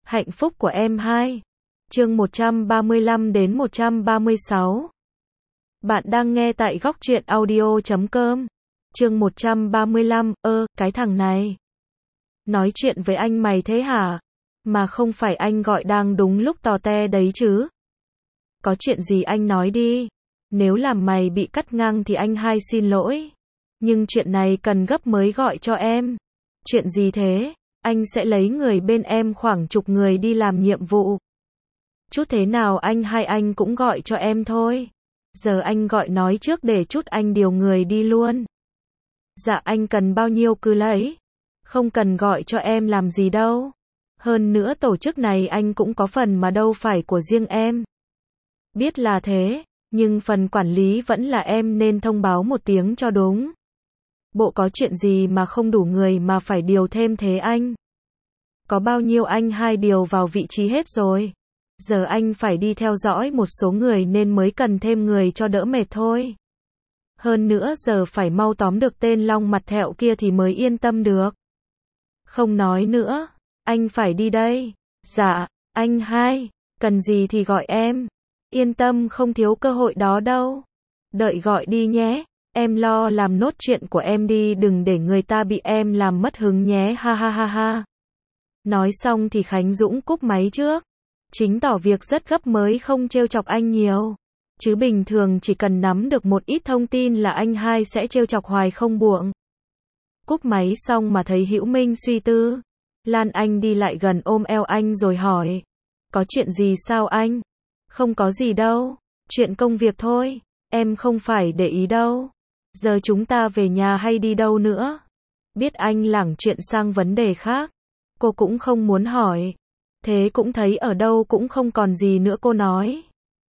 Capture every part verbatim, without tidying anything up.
Hạnh phúc của em hai. Chương một trăm ba mươi lăm đến một trăm ba mươi sáu. Bạn đang nghe tại góc truyện audio chấm com. Chương một trăm ba mươi lăm, ơ, cái thằng này. Nói chuyện với anh mày thế hả? Mà không phải anh gọi đang đúng lúc tò te đấy chứ. Có chuyện gì anh nói đi. Nếu làm mày bị cắt ngang thì anh hai xin lỗi. Nhưng chuyện này cần gấp mới gọi cho em. Chuyện gì thế? Anh sẽ lấy người bên em khoảng chục người đi làm nhiệm vụ. Chút thế nào anh hai anh cũng gọi cho em thôi. Giờ anh gọi nói trước để chút anh điều người đi luôn. Dạ anh cần bao nhiêu cứ lấy. Không cần gọi cho em làm gì đâu. Hơn nữa tổ chức này anh cũng có phần mà đâu phải của riêng em. Biết là thế, nhưng phần quản lý vẫn là em nên thông báo một tiếng cho đúng. Bộ có chuyện gì mà không đủ người mà phải điều thêm thế anh? Có bao nhiêu anh hai điều vào vị trí hết rồi. Giờ anh phải đi theo dõi một số người nên mới cần thêm người cho đỡ mệt thôi. Hơn nữa giờ phải mau tóm được tên long mặt thẹo kia thì mới yên tâm được. Không nói nữa, anh phải đi đây. Dạ, anh hai, cần gì thì gọi em. Yên tâm không thiếu cơ hội đó đâu. Đợi gọi đi nhé. Em lo làm nốt chuyện của em đi, đừng để người ta bị em làm mất hứng nhé, ha ha ha ha. Nói xong thì Khánh Dũng cúp máy trước. Chính tỏ việc rất gấp mới không trêu chọc anh nhiều. Chứ bình thường chỉ cần nắm được một ít thông tin là anh hai sẽ trêu chọc hoài không buộng. Cúp máy xong mà thấy Hữu Minh suy tư. Lan Anh đi lại gần ôm eo anh rồi hỏi. Có chuyện gì sao anh? Không có gì đâu. Chuyện công việc thôi. Em không phải để ý đâu. Giờ chúng ta về nhà hay đi đâu nữa? Biết anh lảng chuyện sang vấn đề khác. Cô cũng không muốn hỏi. Thế cũng thấy ở đâu cũng không còn gì nữa cô nói.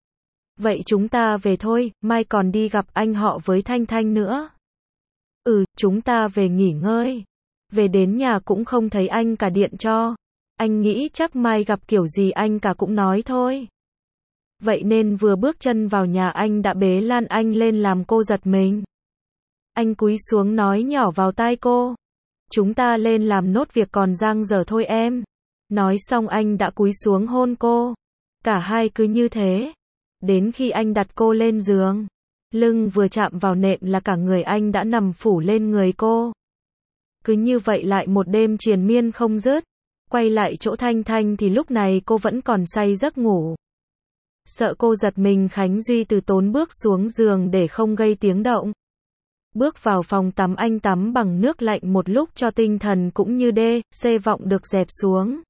Vậy chúng ta về thôi, mai còn đi gặp anh họ với Thanh Thanh nữa. Ừ, chúng ta về nghỉ ngơi. Về đến nhà cũng không thấy anh cả điện cho. Anh nghĩ chắc mai gặp kiểu gì anh cả cũng nói thôi. Vậy nên vừa bước chân vào nhà anh đã bế Lan Anh lên làm cô giật mình. Anh cúi xuống nói nhỏ vào tai cô. Chúng ta lên làm nốt việc còn dang dở thôi em. Nói xong anh đã cúi xuống hôn cô. Cả hai cứ như thế. Đến khi anh đặt cô lên giường. Lưng vừa chạm vào nệm là cả người anh đã nằm phủ lên người cô. Cứ như vậy lại một đêm triền miên không dứt. Quay lại chỗ Thanh Thanh thì lúc này cô vẫn còn say giấc ngủ. Sợ cô giật mình Khánh Duy từ tốn bước xuống giường để không gây tiếng động. Bước vào phòng tắm anh tắm bằng nước lạnh một lúc cho tinh thần cũng như đê, xê vọng được dẹp xuống.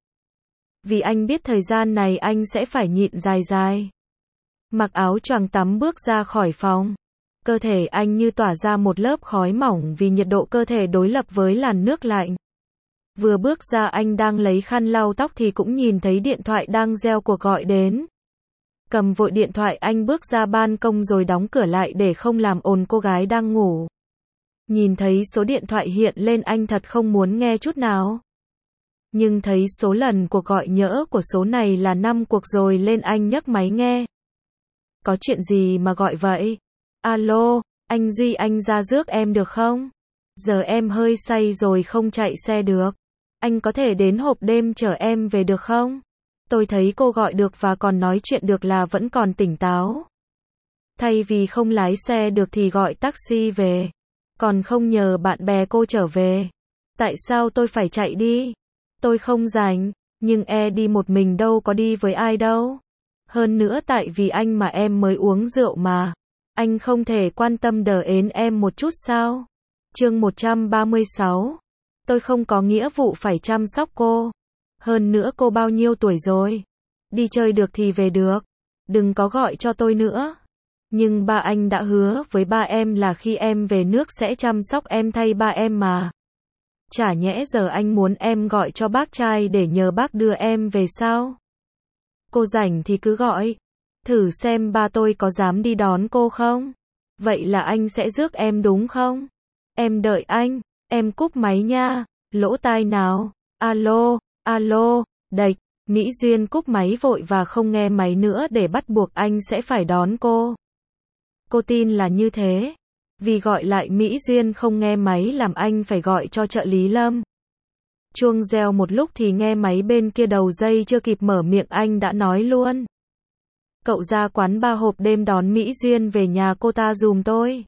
Vì anh biết thời gian này anh sẽ phải nhịn dài dài. Mặc áo choàng tắm bước ra khỏi phòng. Cơ thể anh như tỏa ra một lớp khói mỏng vì nhiệt độ cơ thể đối lập với làn nước lạnh. Vừa bước ra anh đang lấy khăn lau tóc thì cũng nhìn thấy điện thoại đang reo cuộc gọi đến. Cầm vội điện thoại anh bước ra ban công rồi đóng cửa lại để không làm ồn cô gái đang ngủ. Nhìn thấy số điện thoại hiện lên anh thật không muốn nghe chút nào. Nhưng thấy số lần cuộc gọi nhỡ của số này là năm cuộc rồi lên anh nhấc máy nghe. Có chuyện gì mà gọi vậy? Alo, anh Duy anh ra rước em được không? Giờ em hơi say rồi không chạy xe được. Anh có thể đến hộp đêm chở em về được không? Tôi thấy cô gọi được và còn nói chuyện được là vẫn còn tỉnh táo. Thay vì không lái xe được thì gọi taxi về. Còn không nhờ bạn bè cô trở về. Tại sao tôi phải chạy đi? Tôi không rảnh, nhưng e đi một mình đâu có đi với ai đâu. Hơn nữa tại vì anh mà em mới uống rượu mà. Anh không thể quan tâm đờ ến em một chút sao? Chương một trăm ba mươi sáu. Tôi không có nghĩa vụ phải chăm sóc cô. Hơn nữa cô bao nhiêu tuổi rồi? Đi chơi được thì về được. Đừng có gọi cho tôi nữa. Nhưng ba anh đã hứa với ba em là khi em về nước sẽ chăm sóc em thay ba em mà. Chả nhẽ giờ anh muốn em gọi cho bác trai để nhờ bác đưa em về sao? Cô rảnh thì cứ gọi. Thử xem ba tôi có dám đi đón cô không? Vậy là anh sẽ rước em đúng không? Em đợi anh. Em cúp máy nha. Lỗ tai nào. Alo, alo, đạch. Mỹ Duyên cúp máy vội và không nghe máy nữa để bắt buộc anh sẽ phải đón cô. Cô tin là như thế. Vì gọi lại Mỹ Duyên không nghe máy làm anh phải gọi cho trợ lý Lâm. Chuông reo một lúc thì nghe máy bên kia đầu dây chưa kịp mở miệng anh đã nói luôn. Cậu ra quán ba hộp đêm đón Mỹ Duyên về nhà cô ta giùm tôi.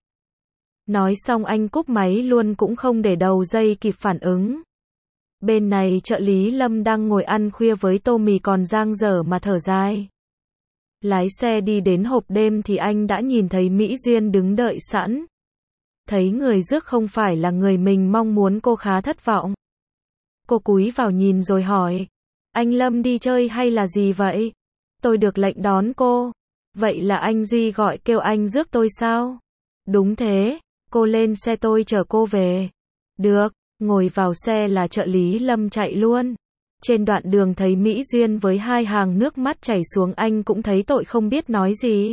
Nói xong anh cúp máy luôn cũng không để đầu dây kịp phản ứng. Bên này trợ lý Lâm đang ngồi ăn khuya với tô mì còn dang dở mà thở dài. Lái xe đi đến hộp đêm thì anh đã nhìn thấy Mỹ Duyên đứng đợi sẵn. Thấy người rước không phải là người mình mong muốn cô khá thất vọng. Cô cúi vào nhìn rồi hỏi. Anh Lâm đi chơi hay là gì vậy? Tôi được lệnh đón cô. Vậy là anh Duy gọi kêu anh rước tôi sao? Đúng thế, cô lên xe tôi chở cô về. Được, ngồi vào xe là trợ lý Lâm chạy luôn. Trên đoạn đường thấy Mỹ Duyên với hai hàng nước mắt chảy xuống anh cũng thấy tội không biết nói gì.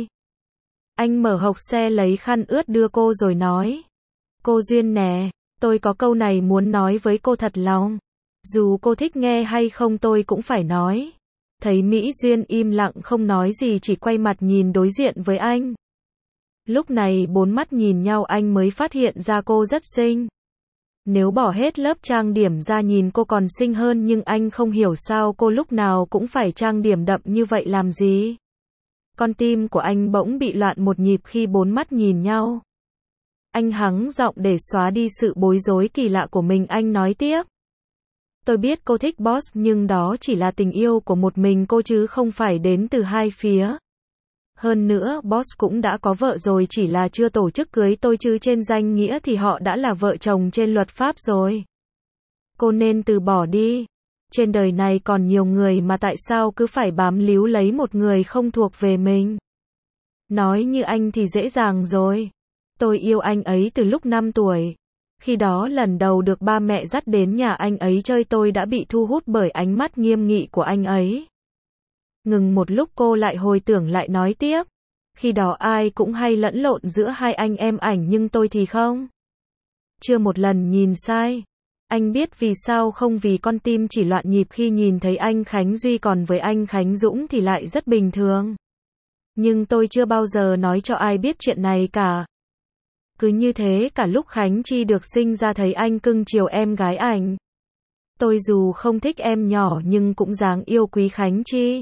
Anh mở hộc xe lấy khăn ướt đưa cô rồi nói. Cô Duyên nè, tôi có câu này muốn nói với cô thật lòng. Dù cô thích nghe hay không tôi cũng phải nói. Thấy Mỹ Duyên im lặng không nói gì chỉ quay mặt nhìn đối diện với anh. Lúc này bốn mắt nhìn nhau anh mới phát hiện ra cô rất xinh. Nếu bỏ hết lớp trang điểm ra nhìn cô còn xinh hơn nhưng anh không hiểu sao cô lúc nào cũng phải trang điểm đậm như vậy làm gì. Con tim của anh bỗng bị loạn một nhịp khi bốn mắt nhìn nhau. Anh hắng giọng để xóa đi sự bối rối kỳ lạ của mình anh nói tiếp. Tôi biết cô thích boss nhưng đó chỉ là tình yêu của một mình cô chứ không phải đến từ hai phía. Hơn nữa boss cũng đã có vợ rồi chỉ là chưa tổ chức cưới tôi chứ trên danh nghĩa thì họ đã là vợ chồng trên luật pháp rồi. Cô nên từ bỏ đi. Trên đời này còn nhiều người mà tại sao cứ phải bám líu lấy một người không thuộc về mình. Nói như anh thì dễ dàng rồi. Tôi yêu anh ấy từ lúc năm tuổi. Khi đó lần đầu được ba mẹ dắt đến nhà anh ấy chơi tôi đã bị thu hút bởi ánh mắt nghiêm nghị của anh ấy. Ngừng một lúc cô lại hồi tưởng lại nói tiếp. Khi đó ai cũng hay lẫn lộn giữa hai anh em ảnh nhưng tôi thì không. Chưa một lần nhìn sai. Anh biết vì sao không vì con tim chỉ loạn nhịp khi nhìn thấy anh Khánh Duy còn với anh Khánh Dũng thì lại rất bình thường. Nhưng tôi chưa bao giờ nói cho ai biết chuyện này cả. Cứ như thế cả lúc Khánh Chi được sinh ra thấy anh cưng chiều em gái ảnh. Tôi dù không thích em nhỏ nhưng cũng dáng yêu quý Khánh Chi.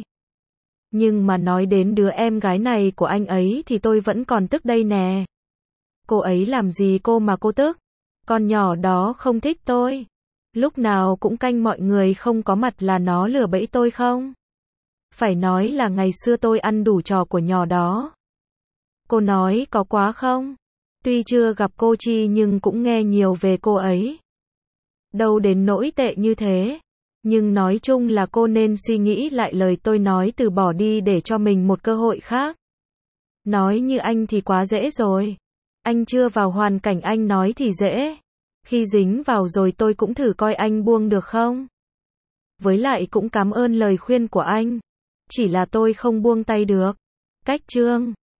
Nhưng mà nói đến đứa em gái này của anh ấy thì tôi vẫn còn tức đây nè. Cô ấy làm gì cô mà cô tức? Con nhỏ đó không thích tôi. Lúc nào cũng canh mọi người không có mặt là nó lừa bẫy tôi không? Phải nói là ngày xưa tôi ăn đủ trò của nhỏ đó. Cô nói có quá không? Tuy chưa gặp cô Chi nhưng cũng nghe nhiều về cô ấy. Đâu đến nỗi tệ như thế. Nhưng nói chung là cô nên suy nghĩ lại lời tôi nói từ bỏ đi để cho mình một cơ hội khác. Nói như anh thì quá dễ rồi. Anh chưa vào hoàn cảnh anh nói thì dễ. Khi dính vào rồi tôi cũng thử coi anh buông được không? Với lại cũng cảm ơn lời khuyên của anh. Chỉ là tôi không buông tay được. Cách chương